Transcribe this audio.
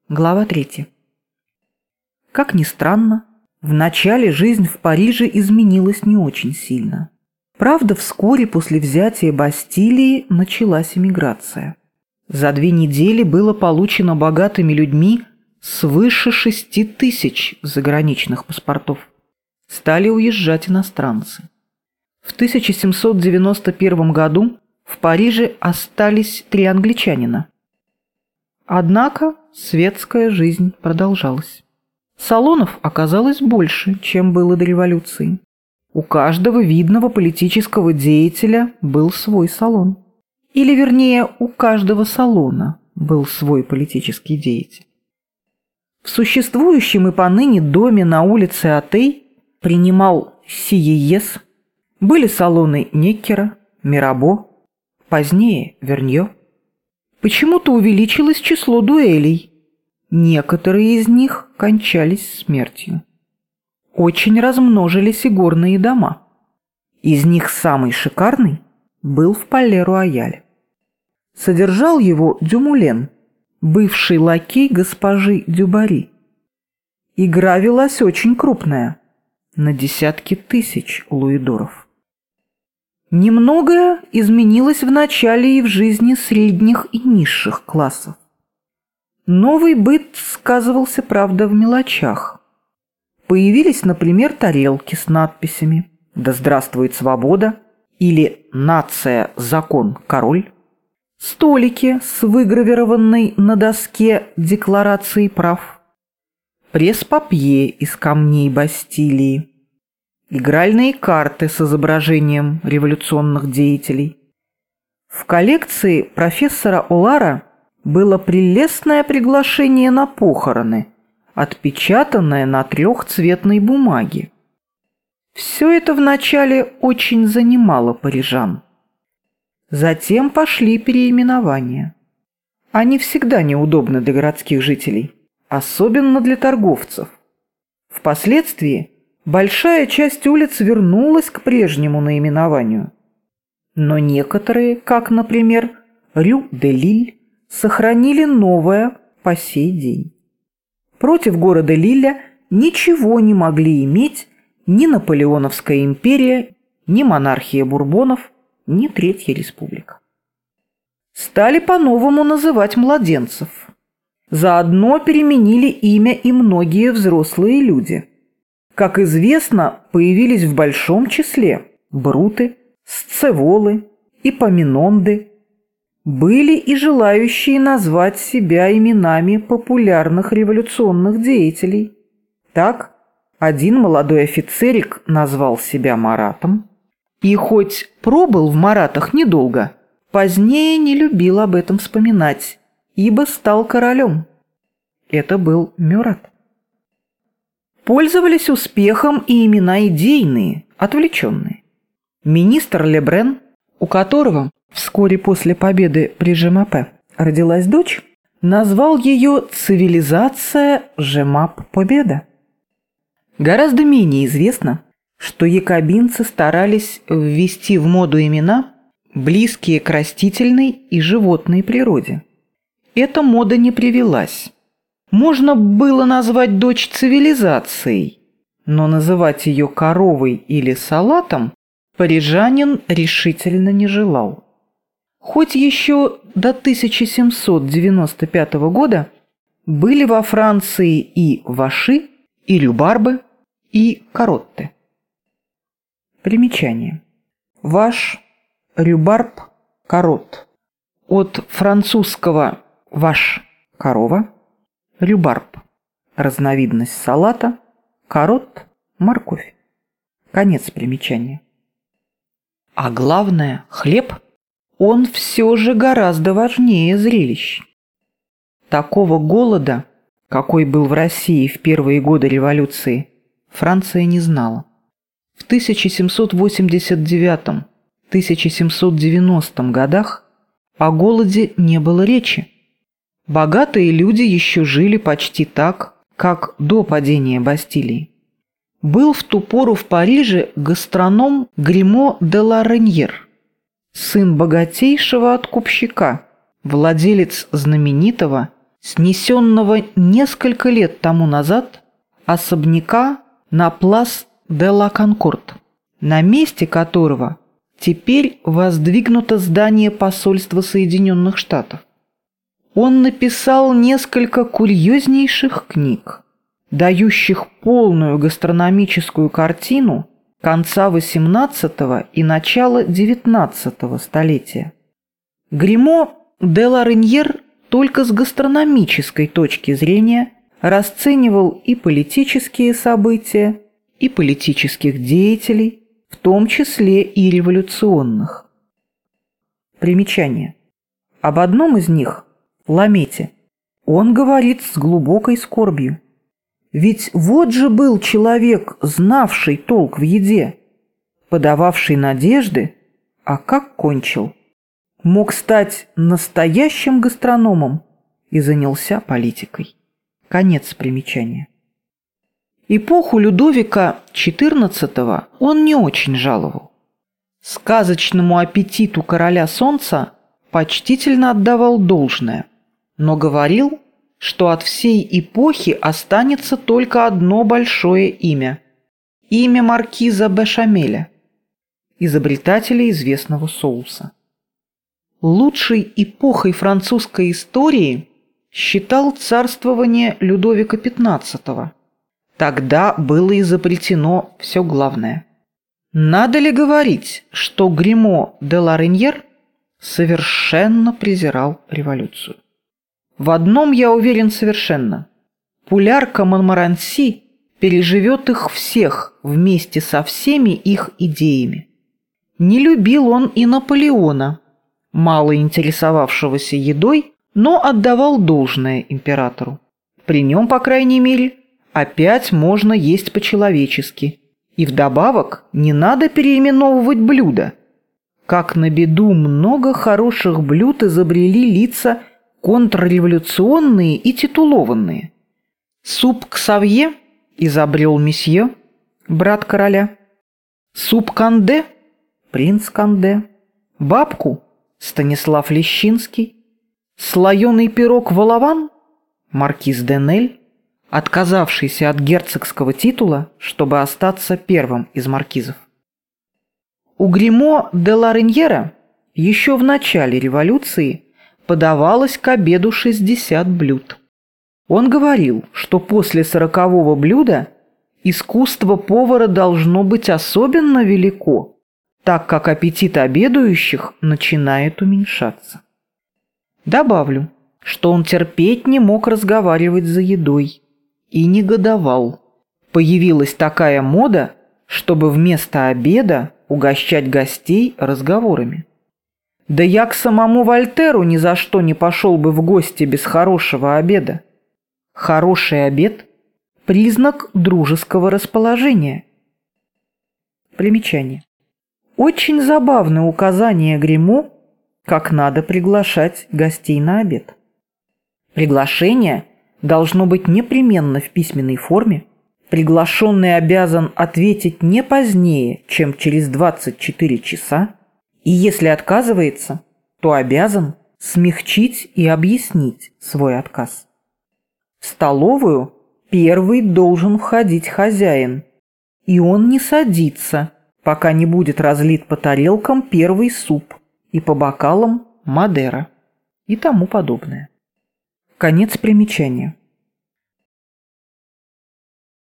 Глава 3. Как ни странно, в начале жизнь в Париже изменилась не очень сильно. Правда, вскоре после взятия Бастилии началась эмиграция. За 2 недели было получено богатыми людьми свыше 6000 заграничных паспортов. Стали уезжать иностранцы. В 1791 году в Париже остались 3 англичанина. Однако светская жизнь продолжалась. Салонов оказалось больше, чем было до революции. У каждого видного политического деятеля был свой салон. Или, вернее, у каждого салона был свой политический деятель. В существующем и поныне доме на улице Атей принимал Сиеес, были салоны Неккера, Мирабо, позднее Вернье. Почему-то увеличилось число дуэлей. Некоторые из них кончались смертью. Очень размножились и горные дома. Из них самый шикарный был в Пале-Рояле. Содержал его Дюмулен, бывший лакей госпожи Дюбари. Игра велась очень крупная, на десятки тысяч луидоров. Немногое изменилось в начале и в жизни средних и низших классов. Новый быт сказывался, правда, в мелочах. Появились, например, тарелки с надписями «Да здравствует свобода» или «Нация, закон, король», столики с выгравированной на доске декларацией прав, пресс-папье из камней Бастилии, игральные карты с изображением революционных деятелей. В коллекции профессора Олара было прелестное приглашение на похороны, отпечатанное на 3-цветной бумаге. Все это вначале очень занимало парижан. Затем пошли переименования. Они всегда неудобны для городских жителей, особенно для торговцев. Впоследствии большая часть улиц вернулась к прежнему наименованию. Но некоторые, как, например, Рю-де-Лиль, сохранили новое по сей день. Против города Лиля ничего не могли иметь ни Наполеоновская империя, ни монархия Бурбонов, ни Третья республика. Стали по-новому называть младенцев. Заодно переменили имя и многие взрослые люди. Как известно, появились в большом числе Бруты, Сцеволы, Эпаминонды. Были и желающие назвать себя именами популярных революционных деятелей. Так, один молодой офицерик назвал себя Маратом, и хоть пробыл в Маратах недолго, позднее не любил об этом вспоминать, ибо стал королем. Это был Мюрат. Пользовались успехом и имена идейные, отвлеченные. Министр Лебрен, у которого вскоре после победы при Жемапе родилась дочь, назвал ее «Цивилизация Жемап-Победа». Гораздо менее известно, что якобинцы старались ввести в моду имена, близкие к растительной и животной природе. Эта мода не привелась. Можно было назвать дочь цивилизацией, но называть ее коровой или салатом парижанин решительно не желал. Хоть еще до 1795 года были во Франции и ваши, и рюбарбы, и каротты. Примечание. Ваш, рюбарб, карот. От французского «ваш» – корова, рюбарб – разновидность салата, карот – морковь. Конец примечания. А главное – хлеб. Он все же гораздо важнее зрелищ. Такого голода, какой был в России в первые годы революции, Франция не знала. В 1789-1790 годах о голоде не было речи. Богатые люди еще жили почти так, как до падения Бастилии. Был в ту пору в Париже гастроном Гримо де ла Реньер, сын богатейшего откупщика, владелец знаменитого снесенного несколько лет тому назад особняка на Плас де ла Конкорд, на месте которого теперь воздвигнуто здание посольства Соединенных Штатов. Он написал несколько курьезнейших книг, дающих полную гастрономическую картину конца XVIII и начала XIX столетия. Гримо де ла Реньер только с гастрономической точки зрения расценивал и политические события, и политических деятелей, в том числе и революционных. Примечание. Об одном из них, Ламете, он говорит с глубокой скорбью. Ведь вот же был человек, знавший толк в еде, подававший надежды, а как кончил. Мог стать настоящим гастрономом и занялся политикой. Конец примечания. Эпоху Людовика XIV он не очень жаловал. Сказочному аппетиту короля солнца почтительно отдавал должное, но говорил, что от всей эпохи останется только одно большое имя – имя маркиза Бешамеля, изобретателя известного соуса. Лучшей эпохой французской истории считал царствование Людовика XV. Тогда было изобретено все главное. Надо ли говорить, что Гримо де ла Реньер совершенно презирал революцию? В одном я уверен совершенно. Пулярка Монмаранси переживет их всех вместе со всеми их идеями. Не любил он и Наполеона, мало интересовавшегося едой, но отдавал должное императору. При нем, по крайней мере, опять можно есть по-человечески. И вдобавок не надо переименовывать блюда. Как на беду много хороших блюд изобрели лица контрреволюционные и титулованные. Суп Ксавье изобрел месье, брат короля. Суп Канде – принц Канде. Бабку – Станислав Лещинский. Слоеный пирог Волован – маркиз Денель, отказавшийся от герцогского титула, чтобы остаться первым из маркизов. У Гримо де ла Реньера еще в начале революции подавалось к обеду 60 блюд. Он говорил, что после 40-го блюда искусство повара должно быть особенно велико, так как аппетит обедающих начинает уменьшаться. Добавлю, что он терпеть не мог разговаривать за едой и негодовал. Появилась такая мода, чтобы вместо обеда угощать гостей разговорами. Да я к самому Вольтеру ни за что не пошел бы в гости без хорошего обеда. Хороший обед – признак дружеского расположения. Примечание. Очень забавное указание Гримо, как надо приглашать гостей на обед. Приглашение должно быть непременно в письменной форме. Приглашенный обязан ответить не позднее, чем через 24 часа, и если отказывается, то обязан смягчить и объяснить свой отказ. В столовую первый должен входить хозяин, и он не садится, пока не будет разлит по тарелкам первый суп и по бокалам Мадера и тому подобное. Конец примечания.